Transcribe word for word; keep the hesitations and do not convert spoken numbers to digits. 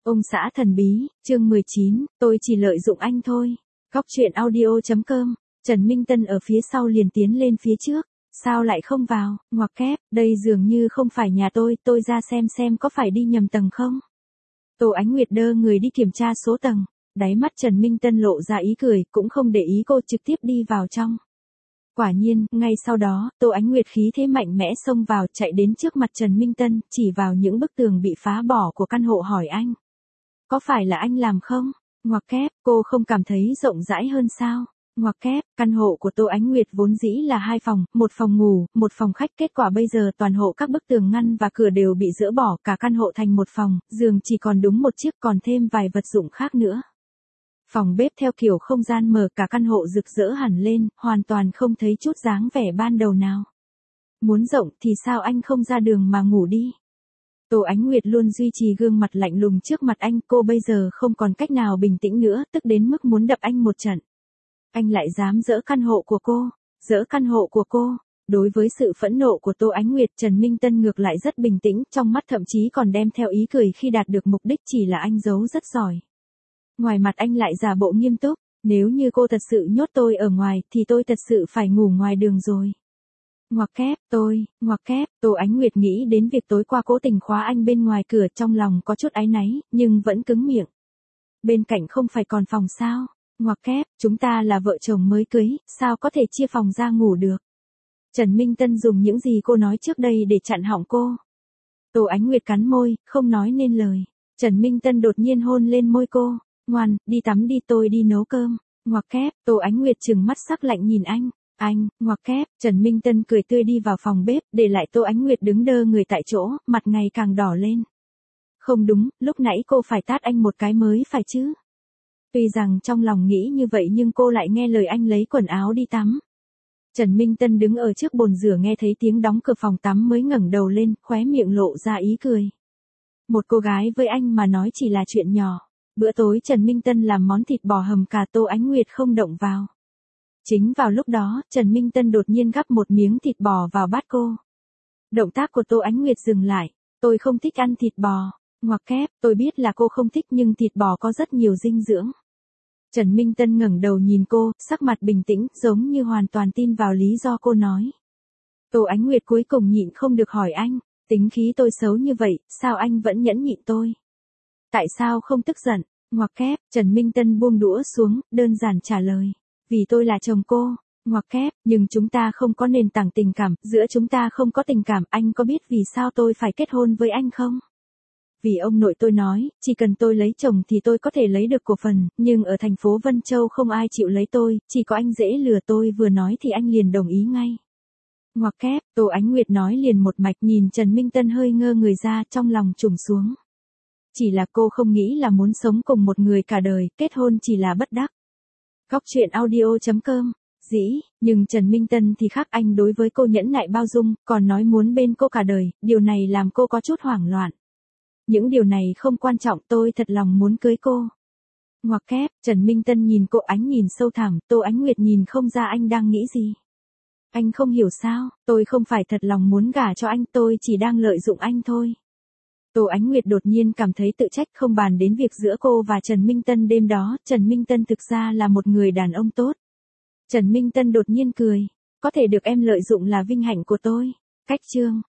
Ông xã thần bí, chương mười chín, tôi chỉ lợi dụng anh thôi. Góc truyện audio chấm com, Trần Minh Tân ở phía sau liền tiến lên phía trước. Sao lại không vào, ngoặc kép, đây dường như không phải nhà tôi, tôi ra xem xem có phải đi nhầm tầng không. Tô Ánh Nguyệt đơ người đi kiểm tra số tầng, đáy mắt Trần Minh Tân lộ ra ý cười, cũng không để ý cô trực tiếp đi vào trong. Quả nhiên, ngay sau đó, Tô Ánh Nguyệt khí thế mạnh mẽ xông vào, chạy đến trước mặt Trần Minh Tân, chỉ vào những bức tường bị phá bỏ của căn hộ hỏi anh. Có phải là anh làm không? Ngoặc kép, cô không cảm thấy rộng rãi hơn sao? Ngoặc kép, căn hộ của Tô Ánh Nguyệt vốn dĩ là hai phòng, một phòng ngủ, một phòng khách, kết quả bây giờ toàn hộ các bức tường ngăn và cửa đều bị dỡ bỏ, cả căn hộ thành một phòng, giường chỉ còn đúng một chiếc, còn thêm vài vật dụng khác nữa. Phòng bếp theo kiểu không gian mở, cả căn hộ rực rỡ hẳn lên, hoàn toàn không thấy chút dáng vẻ ban đầu nào. Muốn rộng thì sao anh không ra đường mà ngủ đi? Tô Ánh Nguyệt luôn duy trì gương mặt lạnh lùng trước mặt anh, cô bây giờ không còn cách nào bình tĩnh nữa, tức đến mức muốn đập anh một trận. Anh lại dám dỡ căn hộ của cô, dỡ căn hộ của cô. Đối với sự phẫn nộ của Tô Ánh Nguyệt, Trần Minh Tân ngược lại rất bình tĩnh, trong mắt thậm chí còn đem theo ý cười khi đạt được mục đích, chỉ là anh giấu rất giỏi. Ngoài mặt anh lại giả bộ nghiêm túc, nếu như cô thật sự nhốt tôi ở ngoài, thì tôi thật sự phải ngủ ngoài đường rồi. Ngoặc kép, tôi, ngoặc kép, Tô Ánh Nguyệt nghĩ đến việc tối qua cố tình khóa anh bên ngoài cửa, trong lòng có chút áy náy, nhưng vẫn cứng miệng. Bên cạnh không phải còn phòng sao? Ngoặc kép, chúng ta là vợ chồng mới cưới, sao có thể chia phòng ra ngủ được? Trần Minh Tân dùng những gì cô nói trước đây để chặn họng cô. Tô Ánh Nguyệt cắn môi, không nói nên lời. Trần Minh Tân đột nhiên hôn lên môi cô. Ngoan, đi tắm đi, tôi đi nấu cơm. Ngoặc kép, Tô Ánh Nguyệt trừng mắt sắc lạnh nhìn anh. Anh, ngoặc kép, Trần Minh Tân cười tươi đi vào phòng bếp, để lại Tô Ánh Nguyệt đứng đơ người tại chỗ, mặt ngày càng đỏ lên. Không đúng, lúc nãy cô phải tát anh một cái mới phải chứ. Tuy rằng trong lòng nghĩ như vậy nhưng cô lại nghe lời anh lấy quần áo đi tắm. Trần Minh Tân đứng ở trước bồn rửa nghe thấy tiếng đóng cửa phòng tắm mới ngẩng đầu lên, khóe miệng lộ ra ý cười. Một cô gái với anh mà nói chỉ là chuyện nhỏ. Bữa tối Trần Minh Tân làm món thịt bò hầm cà, Tô Ánh Nguyệt không động vào. Chính vào lúc đó, Trần Minh Tân đột nhiên gắp một miếng thịt bò vào bát cô. Động tác của Tô Ánh Nguyệt dừng lại. Tôi không thích ăn thịt bò. Ngoặc kép, tôi biết là cô không thích nhưng thịt bò có rất nhiều dinh dưỡng. Trần Minh Tân ngẩng đầu nhìn cô, sắc mặt bình tĩnh, giống như hoàn toàn tin vào lý do cô nói. Tô Ánh Nguyệt cuối cùng nhịn không được hỏi anh, tính khí tôi xấu như vậy, sao anh vẫn nhẫn nhịn tôi? Tại sao không tức giận? Ngoặc kép, Trần Minh Tân buông đũa xuống, đơn giản trả lời. Vì tôi là chồng cô. Ngoặc kép, nhưng chúng ta không có nền tảng tình cảm, giữa chúng ta không có tình cảm, anh có biết vì sao tôi phải kết hôn với anh không? Vì ông nội tôi nói, chỉ cần tôi lấy chồng thì tôi có thể lấy được cổ phần, nhưng ở thành phố Vân Châu không ai chịu lấy tôi, chỉ có anh dễ lừa, tôi vừa nói thì anh liền đồng ý ngay. Ngoặc kép, Tô Ánh Nguyệt nói liền một mạch, nhìn Trần Minh Tân hơi ngơ người ra, trong lòng trùng xuống. Chỉ là cô không nghĩ là muốn sống cùng một người cả đời, kết hôn chỉ là bất đắc. Góc truyện audio chấm com, dĩ, nhưng Trần Minh Tân thì khác, anh đối với cô nhẫn nại bao dung, còn nói muốn bên cô cả đời, điều này làm cô có chút hoảng loạn. Những điều này không quan trọng, tôi thật lòng muốn cưới cô. Ngoặc kép, Trần Minh Tân nhìn cô, ánh nhìn sâu thẳm, Tô Ánh Nguyệt nhìn không ra anh đang nghĩ gì. Anh không hiểu sao, tôi không phải thật lòng muốn gả cho anh, tôi chỉ đang lợi dụng anh thôi. Tô Ánh Nguyệt đột nhiên cảm thấy tự trách, không bàn đến việc giữa cô và Trần Minh Tân đêm đó, Trần Minh Tân thực ra là một người đàn ông tốt. Trần Minh Tân đột nhiên cười, có thể được em lợi dụng là vinh hạnh của tôi. Cách chương.